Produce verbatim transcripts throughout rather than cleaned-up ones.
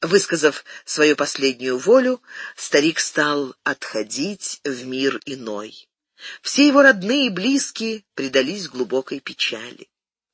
Высказав свою последнюю волю, старик стал отходить в мир иной. Все его родные и близкие предались глубокой печали.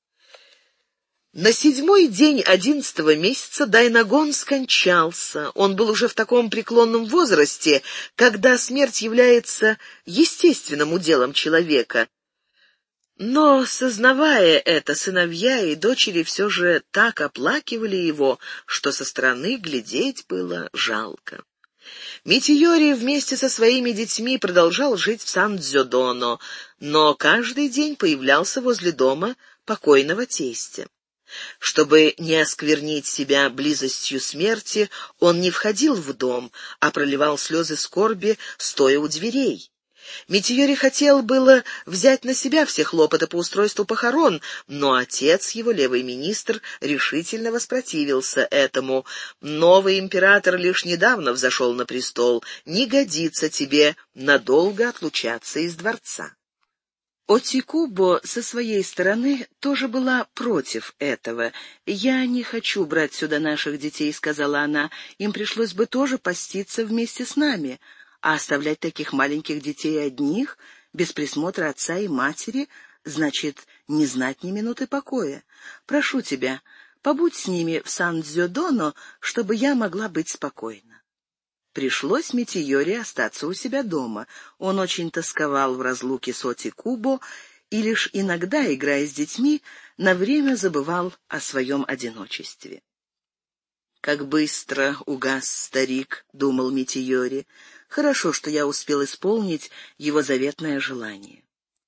На седьмой день одиннадцатого месяца Дайнагон скончался. Он был уже в таком преклонном возрасте, когда смерть является естественным уделом человека. Но, сознавая это, сыновья и дочери все же так оплакивали его, что со стороны глядеть было жалко. Митийори вместе со своими детьми продолжал жить в Сан-Дзёдоно, но каждый день появлялся возле дома покойного тестя. Чтобы не осквернить себя близостью смерти, он не входил в дом, а проливал слезы скорби, стоя у дверей. Митийори хотел было взять на себя все хлопоты по устройству похорон, но отец его, левый министр, решительно воспротивился этому. «Новый император лишь недавно взошел на престол, не годится тебе надолго отлучаться из дворца». Отикубо со своей стороны тоже была против этого. «Я не хочу брать сюда наших детей», — сказала она, — «им пришлось бы тоже поститься вместе с нами». А оставлять таких маленьких детей одних, без присмотра отца и матери, значит не знать ни минуты покоя. Прошу тебя, побудь с ними в Сан-Дзёдоно, чтобы я могла быть спокойна». Пришлось Митийори остаться у себя дома. Он очень тосковал в разлуке с Отикубо и лишь иногда, играя с детьми, на время забывал о своем одиночестве. «Как быстро угас старик», — думал Митийори. «Хорошо, что я успел исполнить его заветное желание».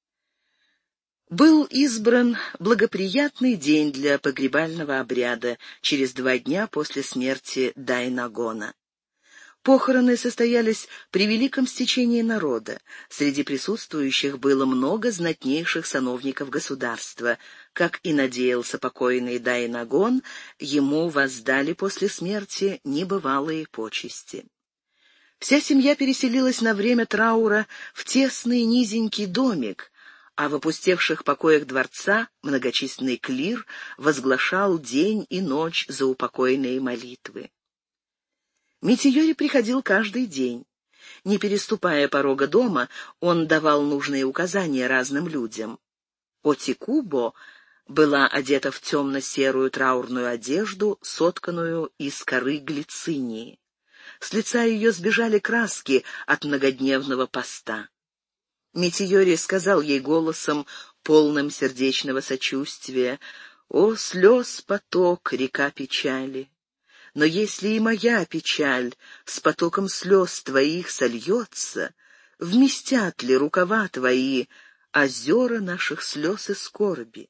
Был избран благоприятный день для погребального обряда, через два дня после смерти Дайнагона. Похороны состоялись при великом стечении народа. Среди присутствующих было много знатнейших сановников государства. Как и надеялся покойный Дайнагон, ему воздали после смерти небывалые почести. Вся семья переселилась на время траура в тесный низенький домик, а в опустевших покоях дворца многочисленный клир возглашал день и ночь заупокойные молитвы. Митийори приходил каждый день. Не переступая порога дома, он давал нужные указания разным людям. Отикубо была одета в темно-серую траурную одежду, сотканную из коры глицинии. С лица ее сбежали краски от многодневного поста. Митийори сказал ей голосом, полным сердечного сочувствия: «О, слез поток, река печали! Но если и моя печаль с потоком слез твоих сольется, вместят ли рукава твои озера наших слез и скорби?»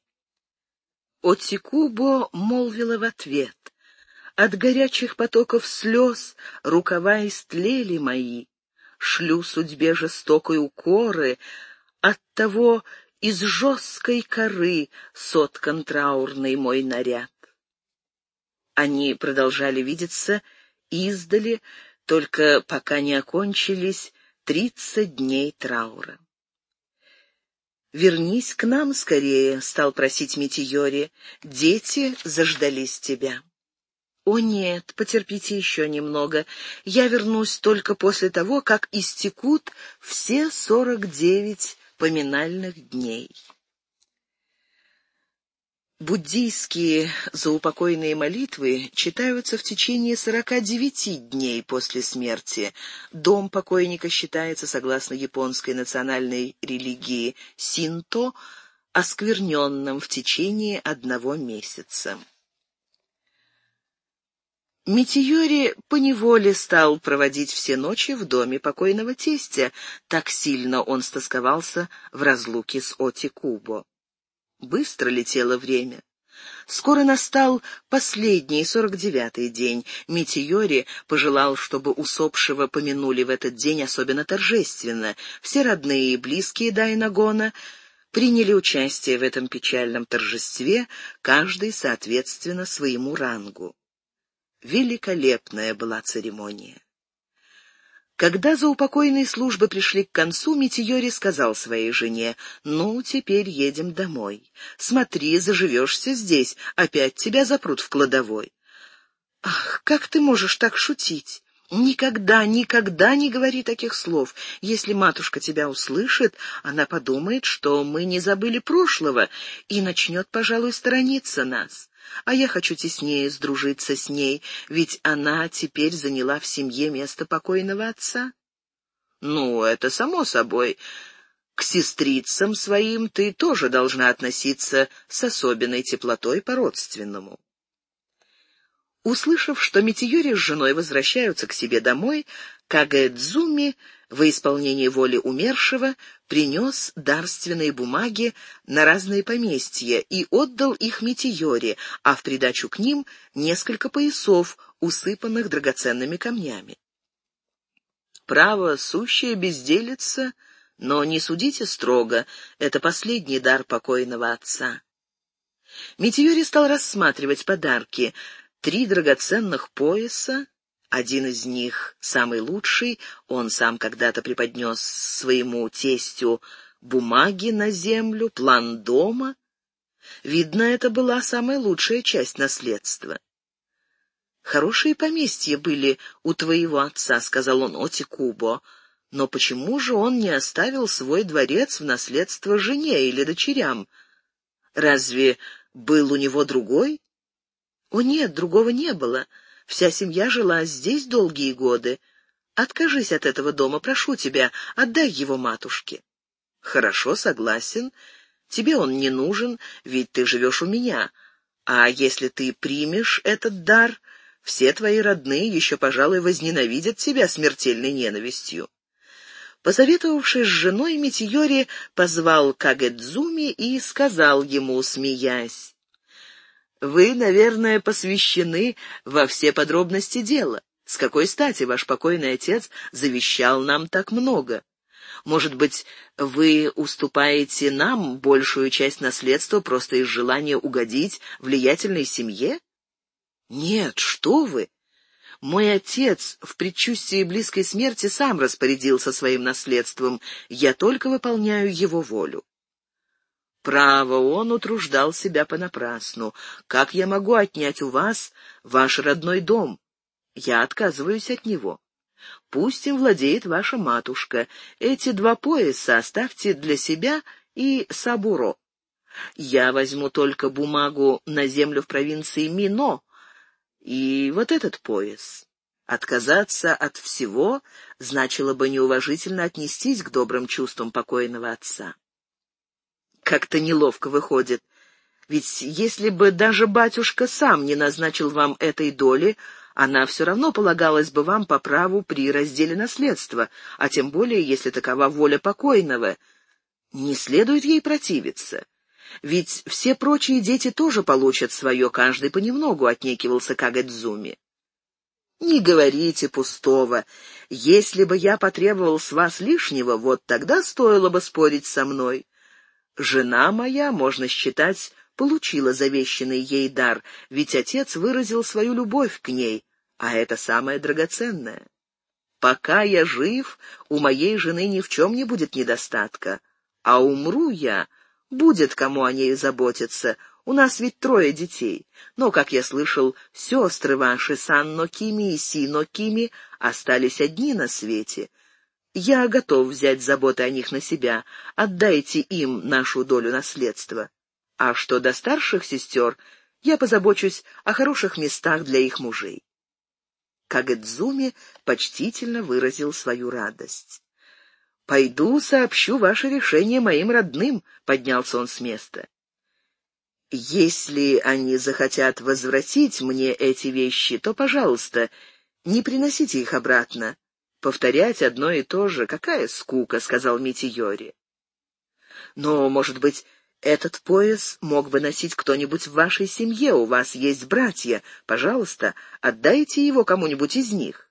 Отикубо молвила в ответ: «От горячих потоков слез рукава истлели мои, шлю судьбе жестокой укоры, оттого из жесткой коры соткан траурный мой наряд». Они продолжали видеться издали, только пока не окончились тридцать дней траура. «Вернись к нам скорее», — стал просить Митийори, — «дети заждались тебя». «О нет, потерпите еще немного. Я вернусь только после того, как истекут все сорок девять поминальных дней». Буддийские заупокойные молитвы читаются в течение сорока девяти дней после смерти. Дом покойника считается, согласно японской национальной религии синто, оскверненным в течение одного месяца. Митийори поневоле стал проводить все ночи в доме покойного тестя, так сильно он стосковался в разлуке с Отикубо. Быстро летело время. Скоро настал последний, сорок девятый день. Митийори пожелал, чтобы усопшего помянули в этот день особенно торжественно. Все родные и близкие Дайнагона приняли участие в этом печальном торжестве, каждый соответственно своему рангу. Великолепная была церемония. Когда заупокойные службы пришли к концу, Митийори сказал своей жене: «Ну, теперь едем домой. Смотри, заживешься здесь, опять тебя запрут в кладовой». «Ах, как ты можешь так шутить? Никогда, никогда не говори таких слов. Если матушка тебя услышит, она подумает, что мы не забыли прошлого и начнет, пожалуй, сторониться нас. А я хочу теснее сдружиться с ней, ведь она теперь заняла в семье место покойного отца». «Ну, это само собой. К сестрицам своим ты тоже должна относиться с особенной теплотой по-родственному». Услышав, что Митиюри с женой возвращаются к себе домой, Кагэдзуми во исполнение воли умершего принес дарственные бумаги на разные поместья и отдал их Митиюри, а в придачу к ним несколько поясов, усыпанных драгоценными камнями. «Право, сущая безделица, но не судите строго, это последний дар покойного отца». Митиюри стал рассматривать подарки. Три драгоценных пояса, один из них, самый лучший, он сам когда-то преподнес своему тестю бумаги на землю, план дома. Видно, это была самая лучшая часть наследства. «Хорошие поместья были у твоего отца», — сказал он Оти Кубо, «но почему же он не оставил свой дворец в наследство жене или дочерям? Разве был у него другой?» «О нет, другого не было. Вся семья жила здесь долгие годы. Откажись от этого дома, прошу тебя, отдай его матушке». «Хорошо, согласен. Тебе он не нужен, ведь ты живешь у меня. А если ты примешь этот дар, все твои родные еще, пожалуй, возненавидят тебя смертельной ненавистью». Посоветовавшись с женой, Митиюри позвал Кагэдзуми и сказал ему, смеясь: «Вы, наверное, посвящены во все подробности дела. С какой стати ваш покойный отец завещал нам так много? Может быть, вы уступаете нам большую часть наследства просто из желания угодить влиятельной семье? Нет, что вы! Мой отец в предчувствии близкой смерти сам распорядился своим наследством, я только выполняю его волю». «Право, он утруждал себя понапрасну. Как я могу отнять у вас ваш родной дом? Я отказываюсь от него. Пусть им владеет ваша матушка. Эти два пояса оставьте для себя и Сабуро. Я возьму только бумагу на землю в провинции Мино и вот этот пояс». Отказаться от всего значило бы неуважительно отнестись к добрым чувствам покойного отца. «Как-то неловко выходит. Ведь если бы даже батюшка сам не назначил вам этой доли, она все равно полагалась бы вам по праву при разделе наследства, а тем более, если такова воля покойного. Не следует ей противиться. Ведь все прочие дети тоже получат свое, каждый понемногу», — отнекивался Кагэдзуми. «Не говорите пустого. Если бы я потребовал с вас лишнего, вот тогда стоило бы спорить со мной. Жена моя, можно считать, получила завещанный ей дар, ведь отец выразил свою любовь к ней, а это самое драгоценное. Пока я жив, у моей жены ни в чем не будет недостатка, а умру я, будет кому о ней заботиться. У нас ведь трое детей, но, как я слышал, сестры ваши, Санно Кими и Сино Кими, остались одни на свете. Я готов взять заботы о них на себя, отдайте им нашу долю наследства. А что до старших сестер, я позабочусь о хороших местах для их мужей». Кагэдзуми почтительно выразил свою радость. «Пойду сообщу ваше решение моим родным», — поднялся он с места. «Если они захотят возвратить мне эти вещи, то, пожалуйста, не приносите их обратно. Повторять одно и то же — какая скука», — сказал Митиюри. «Но, может быть, этот пояс мог бы носить кто-нибудь в вашей семье, у вас есть братья. Пожалуйста, отдайте его кому-нибудь из них».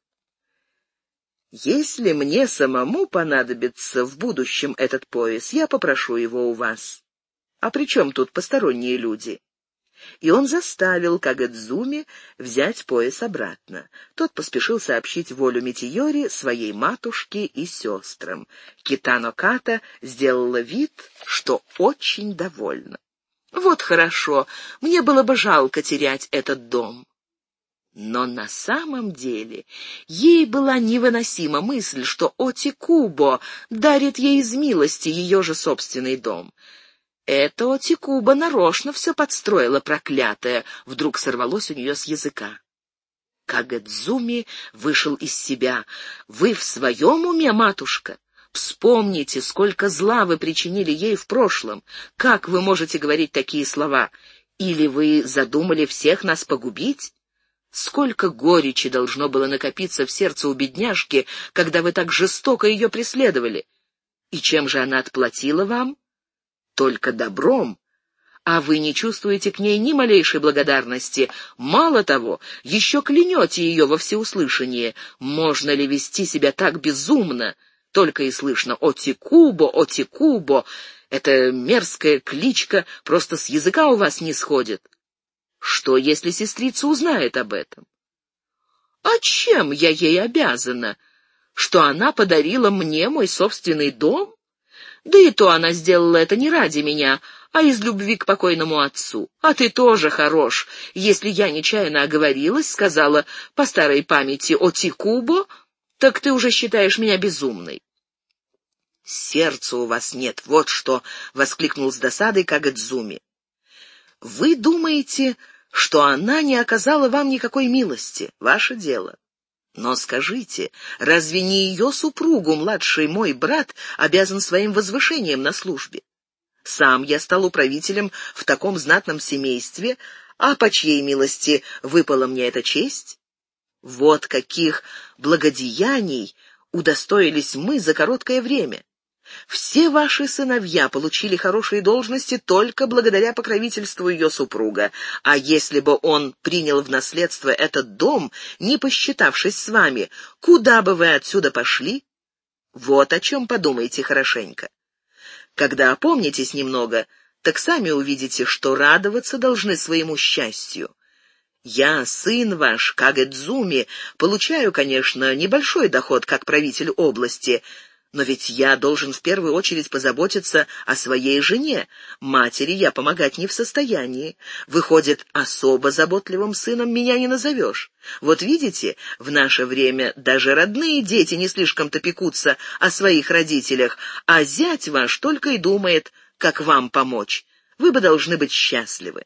«Если мне самому понадобится в будущем этот пояс, я попрошу его у вас. А при чем тут посторонние люди?» И он заставил Кагэдзуми взять пояс обратно. Тот поспешил сообщить волю Митиюри своей матушке и сестрам. Китано Ката сделала вид, что очень довольна. «Вот хорошо, мне было бы жалко терять этот дом». Но на самом деле ей была невыносима мысль, что Отикубо дарит ей из милости ее же собственный дом. Это Отикубо нарочно все подстроила, проклятая, вдруг сорвалось у нее с языка. Кагэдзуми вышел из себя. «Вы в своем уме, матушка? Вспомните, сколько зла вы причинили ей в прошлом. Как вы можете говорить такие слова? Или вы задумали всех нас погубить? Сколько горечи должно было накопиться в сердце у бедняжки, когда вы так жестоко ее преследовали? И чем же она отплатила вам? Только добром. А вы не чувствуете к ней ни малейшей благодарности. Мало того, еще клянете ее во всеуслышание. Можно ли вести себя так безумно? Только и слышно «Отикубо, Отикубо». Эта мерзкая кличка просто с языка у вас не сходит. Что, если сестрица узнает об этом? А чем я ей обязана? Что она подарила мне мой собственный дом? Да и то она сделала это не ради меня, а из любви к покойному отцу. А ты тоже хорош. Если я нечаянно оговорилась, сказала по старой памяти «Отикубо», так ты уже считаешь меня безумной. «Сердца у вас нет, вот что!» — воскликнул с досадой Кагэдзуми. «Вы думаете, что она не оказала вам никакой милости? Ваше дело. Но скажите, разве не ее супругу младший мой брат обязан своим возвышением на службе? Сам я стал управителем в таком знатном семействе, а по чьей милости выпала мне эта честь? Вот каких благодеяний удостоились мы за короткое время. Все ваши сыновья получили хорошие должности только благодаря покровительству ее супруга, а если бы он принял в наследство этот дом, не посчитавшись с вами, куда бы вы отсюда пошли? Вот о чем подумайте хорошенько. Когда опомнитесь немного, так сами увидите, что радоваться должны своему счастью. Я, сын ваш, Кагэдзуми, получаю, конечно, небольшой доход как правитель области, но ведь я должен в первую очередь позаботиться о своей жене. Матери я помогать не в состоянии. Выходит, особо заботливым сыном меня не назовешь. Вот видите, в наше время даже родные дети не слишком-то пекутся о своих родителях, а зять ваш только и думает, как вам помочь. Вы бы должны быть счастливы».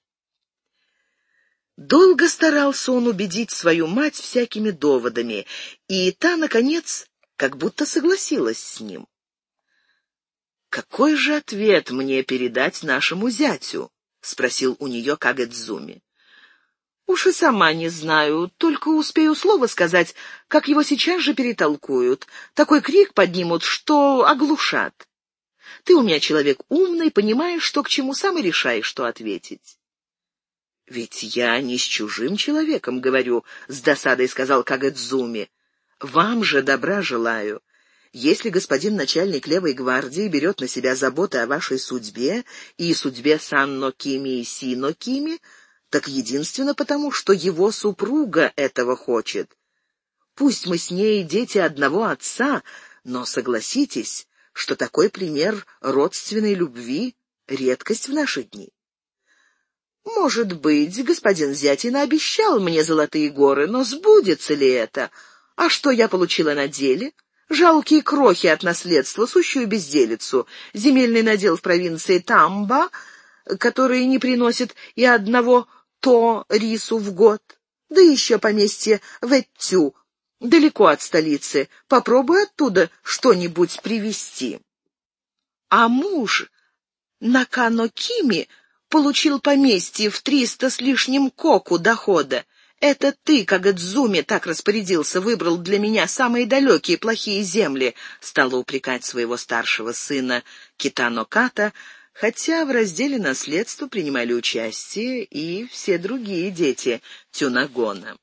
Долго старался он убедить свою мать всякими доводами, и та, наконец, как будто согласилась с ним. «Какой же ответ мне передать нашему зятю?» — спросил у нее Кагэдзуми. «Уж и сама не знаю, только успею слово сказать, как его сейчас же перетолкуют. Такой крик поднимут, что оглушат. Ты у меня человек умный, понимаешь, что к чему, сам и решаешь, что ответить». «Ведь я не с чужим человеком говорю», — с досадой сказал Кагэдзуми. «Вам же добра желаю. Если господин начальник левой гвардии берет на себя заботы о вашей судьбе и судьбе Сан-но-Кими и Си-но-Кими, так единственно потому, что его супруга этого хочет. Пусть мы с ней дети одного отца, но согласитесь, что такой пример родственной любви — редкость в наши дни. Может быть, господин зять и наобещал мне золотые горы, но сбудется ли это? А что я получила на деле? Жалкие крохи от наследства, сущую безделицу, земельный надел в провинции Тамба, который не приносит и одного то рису в год, да еще поместье в Эттю, далеко от столицы. Попробуй оттуда что-нибудь привезти. А муж Накано-Кими получил поместье в триста с лишним коку дохода. Это ты, Кагэдзуми, так распорядился, выбрал для меня самые далекие плохие земли, стала упрекать своего старшего сына Китано-Ката, хотя в разделе наследства принимали участие и все другие дети Тюнагона.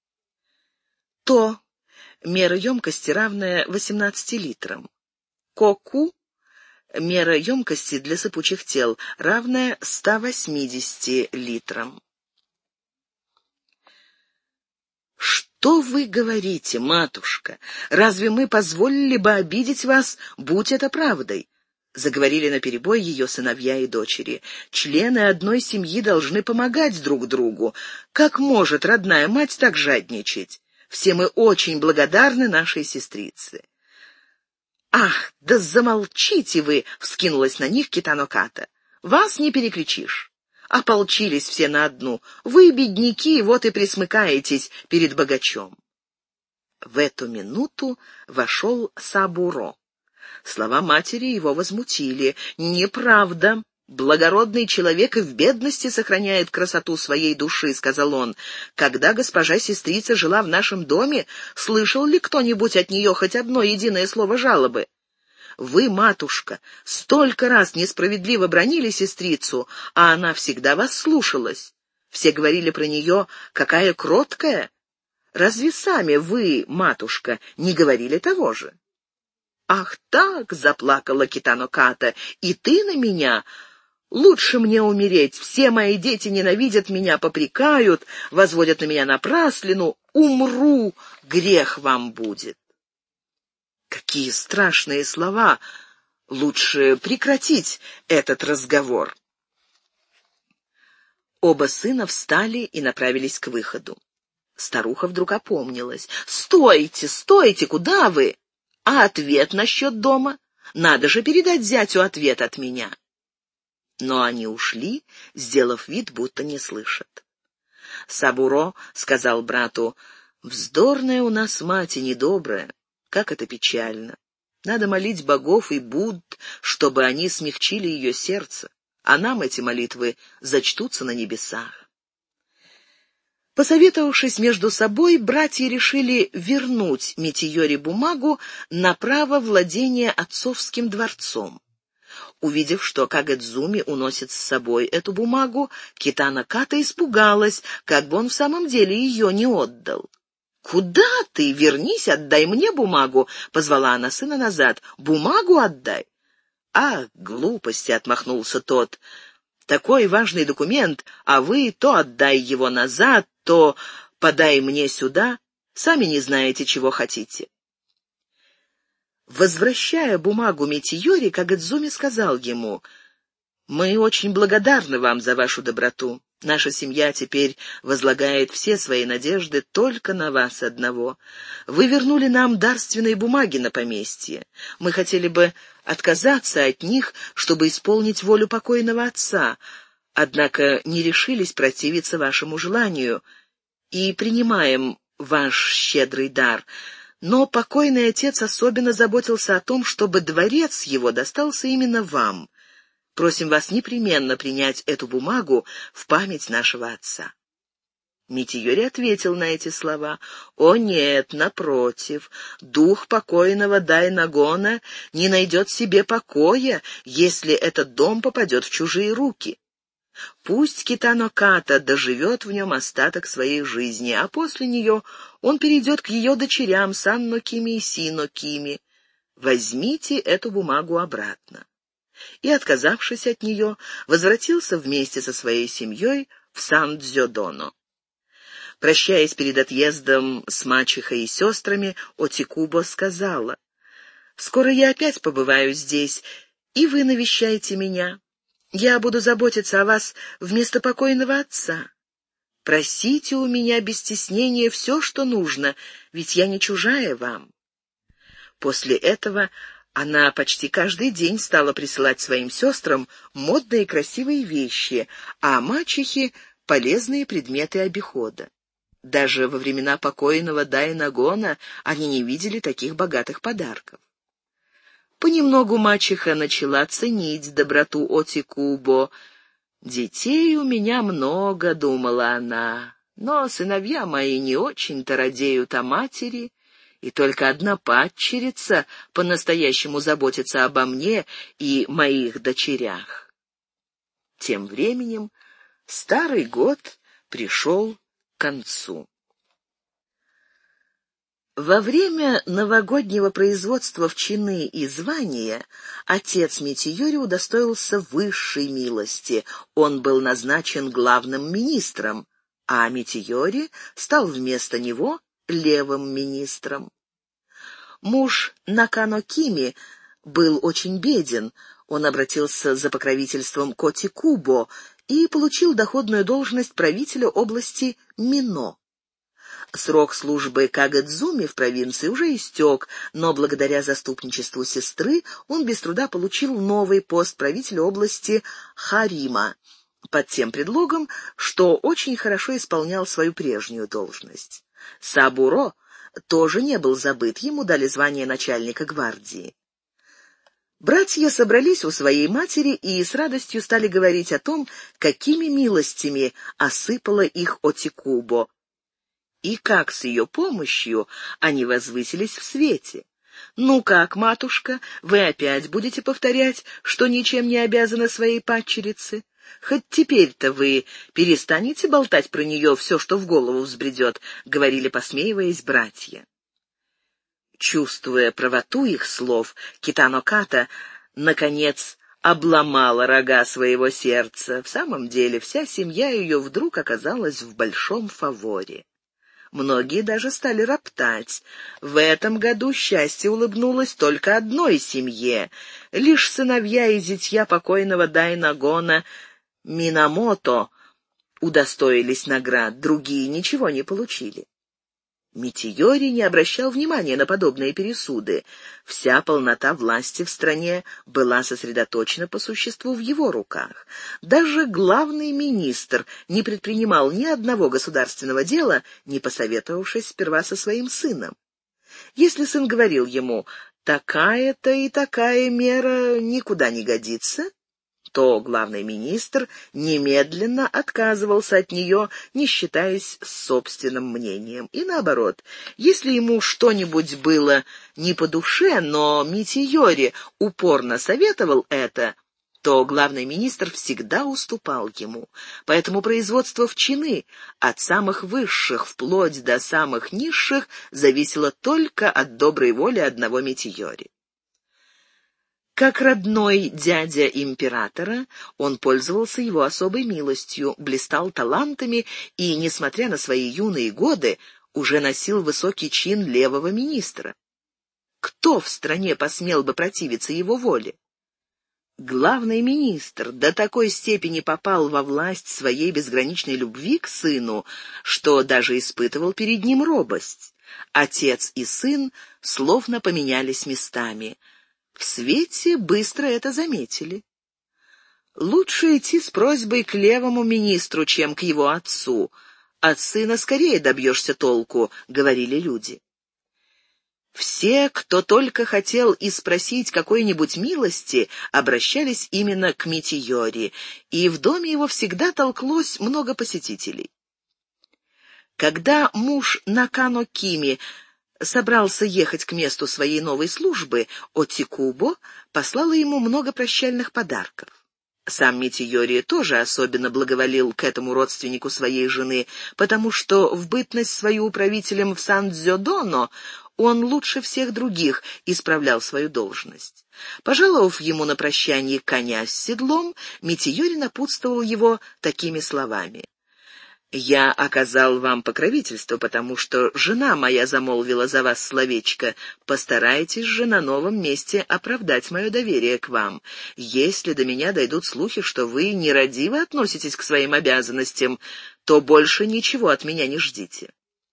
То — мера емкости, равная восемнадцати литрам. Коку — мера емкости для сыпучих тел, равная ста восьмидесяти литрам. «Что вы говорите, матушка? Разве мы позволили бы обидеть вас, будь это правдой? Заговорили наперебой ее сыновья и дочери. Члены одной семьи должны помогать друг другу. Как может родная мать так жадничать? Все мы очень благодарны нашей сестрице. «Ах, да замолчите вы!» — вскинулась на них Китано Ката. «Вас не перекричишь. Ополчились все на одну. Вы, бедняки, вот и присмыкаетесь перед богачом». В эту минуту вошел Сабуро. Слова матери его возмутили. «Неправда. Благородный человек и в бедности сохраняет красоту своей души», — сказал он. «Когда госпожа-сестрица жила в нашем доме, слышал ли кто-нибудь от нее хоть одно единое слово жалобы? Вы, матушка, столько раз несправедливо бранили сестрицу, а она всегда вас слушалась. Все говорили про нее, какая кроткая. Разве сами вы, матушка, не говорили того же?» «Ах так!» — заплакала Китано Ката. «И ты на меня? Лучше мне умереть. Все мои дети ненавидят меня, попрекают, возводят на меня напраслину. Умру, грех вам будет». Какие страшные слова! Лучше прекратить этот разговор. Оба сына встали и направились к выходу. Старуха вдруг опомнилась. «Стойте, стойте! Куда вы? А ответ насчет дома? Надо же передать зятю ответ от меня». Но они ушли, сделав вид, будто не слышат. Сабуро сказал брату: «Вздорная у нас мать и недобрая. Как это печально! Надо молить богов и Будд, чтобы они смягчили ее сердце, а нам эти молитвы зачтутся на небесах». Посоветовавшись между собой, братья решили вернуть Митийори бумагу на право владения отцовским дворцом. Увидев, что Кагэдзуми уносит с собой эту бумагу, Китано Ката испугалась, как бы он в самом деле ее не отдал. «Куда ты? Вернись, отдай мне бумагу!» — позвала она сына назад. «Бумагу отдай!» «А, глупости!» — отмахнулся тот. «Такой важный документ, а вы то отдай его назад, то подай мне сюда. Сами не знаете, чего хотите». Возвращая бумагу Митийори, Кагэдзуми сказал ему: «Мы очень благодарны вам за вашу доброту. Наша семья теперь возлагает все свои надежды только на вас одного. Вы вернули нам дарственные бумаги на поместье. Мы хотели бы отказаться от них, чтобы исполнить волю покойного отца, однако не решились противиться вашему желанию и принимаем ваш щедрый дар. Но покойный отец особенно заботился о том, чтобы дворец его достался именно вам. Просим вас непременно принять эту бумагу в память нашего отца». Митийори ответил на эти слова: «О нет, напротив, дух покойного Дайнагона не найдет себе покоя, если этот дом попадет в чужие руки. Пусть Китано Ката доживет в нем остаток своей жизни, а после нее он перейдет к ее дочерям Санно Кими и Сино Кими. Возьмите эту бумагу обратно». И, отказавшись от нее, возвратился вместе со своей семьей в Сан-Дзёдоно. Прощаясь перед отъездом с мачехой и сестрами, Отикубо сказала: «Скоро я опять побываю здесь, и вы навещайте меня. Я буду заботиться о вас вместо покойного отца. Просите у меня без стеснения все, что нужно, ведь я не чужая вам». После этого она почти каждый день стала присылать своим сестрам модные и красивые вещи, а мачехе — полезные предметы обихода. Даже во времена покойного Дайнагона они не видели таких богатых подарков. Понемногу мачеха начала ценить доброту Отикубо. «Детей у меня много», — думала она, — «но сыновья мои не очень-то радеют о матери, и только одна падчерица по-настоящему заботится обо мне и моих дочерях». Тем временем старый год пришел к концу. Во время новогоднего производства в чины и звания отец Митийори удостоился высшей милости. Он был назначен главным министром, а Митийори стал вместо него левым министром. Муж Накано Кими был очень беден, Он обратился за покровительством к Отикубо и получил доходную должность правителя области Мино. Срок службы Кагэдзуми в провинции уже истек, но благодаря заступничеству сестры он без труда получил новый пост правителя области Харима, под тем предлогом, что очень хорошо исполнял свою прежнюю должность. Сабуро тоже не был забыт, ему дали звание начальника гвардии. Братья собрались у своей матери и с радостью стали говорить о том, какими милостями осыпала их Отикубо, и как с ее помощью они возвысились в свете. «Ну как, матушка, вы опять будете повторять, что ничем не обязаны своей падчерице? Хоть теперь-то вы перестанете болтать про нее все, что в голову взбредет», — говорили, посмеиваясь, братья. Чувствуя правоту их слов, Китано Ката, наконец, обломала рога своего сердца. В самом деле, вся семья ее вдруг оказалась в большом фаворе. Многие даже стали роптать. В этом году счастье улыбнулось только одной семье. Лишь сыновья и зятья покойного Дайнагона Минамото удостоились наград, другие ничего не получили. Митиори не обращал внимания на подобные пересуды. Вся полнота власти в стране была сосредоточена по существу в его руках. Даже главный министр не предпринимал ни одного государственного дела, не посоветовавшись сперва со своим сыном. Если сын говорил ему «такая-то и такая мера никуда не годится», то главный министр немедленно отказывался от нее, не считаясь с собственным мнением. И наоборот, если ему что-нибудь было не по душе, но Митиори упорно советовал это, то главный министр всегда уступал ему. Поэтому производство в чины, от самых высших вплоть до самых низших, зависело только от доброй воли одного Митиори. Как родной дядя императора, он пользовался его особой милостью, блистал талантами и, несмотря на свои юные годы, уже носил высокий чин левого министра. Кто в стране посмел бы противиться его воле? Главный министр до такой степени попал во власть своей безграничной любви к сыну, что даже испытывал перед ним робость. Отец и сын словно поменялись местами. В свете быстро это заметили. Лучше идти с просьбой к левому министру, чем к его отцу. От сына скорее добьешься толку, говорили люди. Все, кто только хотел испросить какой-нибудь милости, обращались именно к Митиори, и в доме его всегда толклось много посетителей. Когда муж Накано Кими собрался ехать к месту своей новой службы, Отикубо послала ему много прощальных подарков. Сам Митиори тоже особенно благоволил к этому родственнику своей жены, потому что в бытность свою управителем в Сан-Дзёдоно он лучше всех других исправлял свою должность. Пожаловав ему на прощание коня с седлом, Митиори напутствовал его такими словами: «Я оказал вам покровительство, потому что жена моя замолвила за вас словечко. Постарайтесь же на новом месте оправдать мое доверие к вам. Если до меня дойдут слухи, что вы нерадиво относитесь к своим обязанностям, то больше ничего от меня не ждите».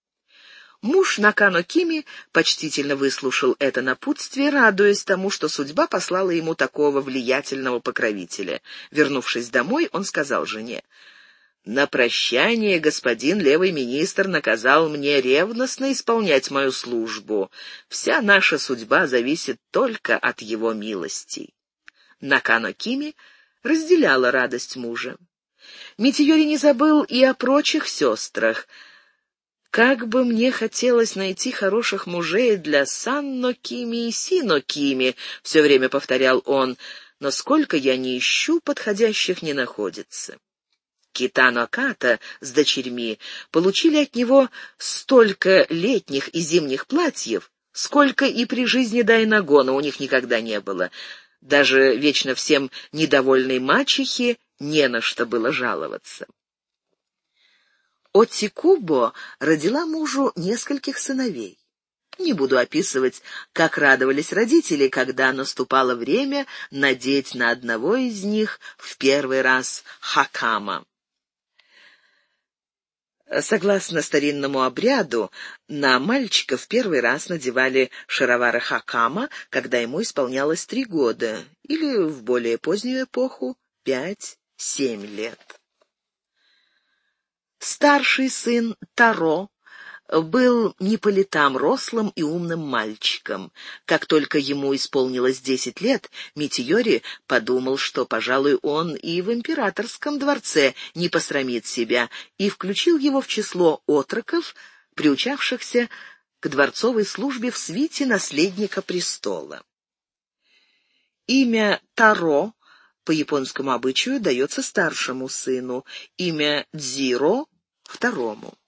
Муж Накано Кими почтительно выслушал это напутствие, радуясь тому, что судьба послала ему такого влиятельного покровителя. Вернувшись домой, он сказал жене: «На прощание господин левый министр наказал мне ревностно исполнять мою службу. Вся наша судьба зависит только от его милостей». Накано Кими разделяла радость мужа. Митиори не забыл и о прочих сестрах. «Как бы мне хотелось найти хороших мужей для Санно Кими и Сино Кими», — все время повторял он, — «но сколько я не ищу, подходящих не находится». Китано Ката с дочерьми получили от него столько летних и зимних платьев, сколько и при жизни Дайнагона у них никогда не было. Даже вечно всем недовольной мачехе не на что было жаловаться. Отикубо родила мужу нескольких сыновей. Не буду описывать, как радовались родители, когда наступало время надеть на одного из них в первый раз хакама. Согласно старинному обряду, на мальчика в первый раз надевали шаровары хакама, когда ему исполнялось три года, или в более позднюю эпоху пять-семь лет. Старший сын Таро был не по летам рослым и умным мальчиком. Как только ему исполнилось десять лет, Митиори подумал, что, пожалуй, он и в императорском дворце не посрамит себя, и включил его в число отроков, приучавшихся к дворцовой службе в свите наследника престола. Имя Таро по японскому обычаю дается старшему сыну, имя Дзиро — второму.